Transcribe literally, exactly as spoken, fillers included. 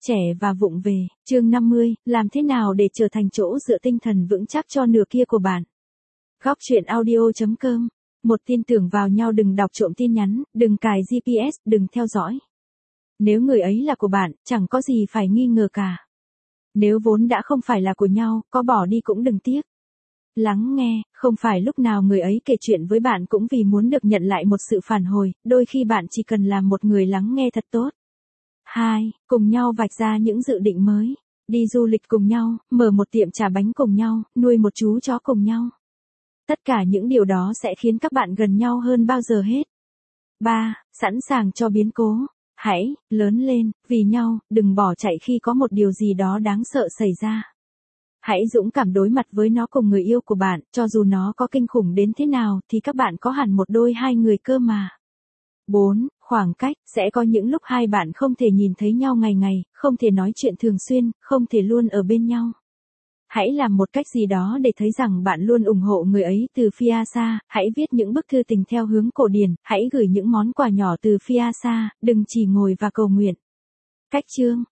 Trẻ và vụng về, chương năm mươi, làm thế nào để trở thành chỗ dựa tinh thần vững chắc cho nửa kia của bạn. Góc truyện audio chấm com. Một tin tưởng vào nhau, đừng đọc trộm tin nhắn, đừng cài giê pê ét, đừng theo dõi. Nếu người ấy là của bạn, chẳng có gì phải nghi ngờ cả. Nếu vốn đã không phải là của nhau, có bỏ đi cũng đừng tiếc. Lắng nghe, không phải lúc nào người ấy kể chuyện với bạn cũng vì muốn được nhận lại một sự phản hồi, đôi khi bạn chỉ cần làm một người lắng nghe thật tốt. hai. Cùng nhau vạch ra những dự định mới. Đi du lịch cùng nhau, mở một tiệm trà bánh cùng nhau, nuôi một chú chó cùng nhau. Tất cả những điều đó sẽ khiến các bạn gần nhau hơn bao giờ hết. ba. Sẵn sàng cho biến cố. Hãy lớn lên vì nhau, đừng bỏ chạy khi có một điều gì đó đáng sợ xảy ra. Hãy dũng cảm đối mặt với nó cùng người yêu của bạn, cho dù nó có kinh khủng đến thế nào thì các bạn có hẳn một đôi hai người cơ mà. bốn. Khoảng cách, sẽ có những lúc hai bạn không thể nhìn thấy nhau ngày ngày, không thể nói chuyện thường xuyên, không thể luôn ở bên nhau. Hãy làm một cách gì đó để thấy rằng bạn luôn ủng hộ người ấy từ phía xa, hãy viết những bức thư tình theo hướng cổ điển, hãy gửi những món quà nhỏ từ phía xa, đừng chỉ ngồi và cầu nguyện. Cách chương,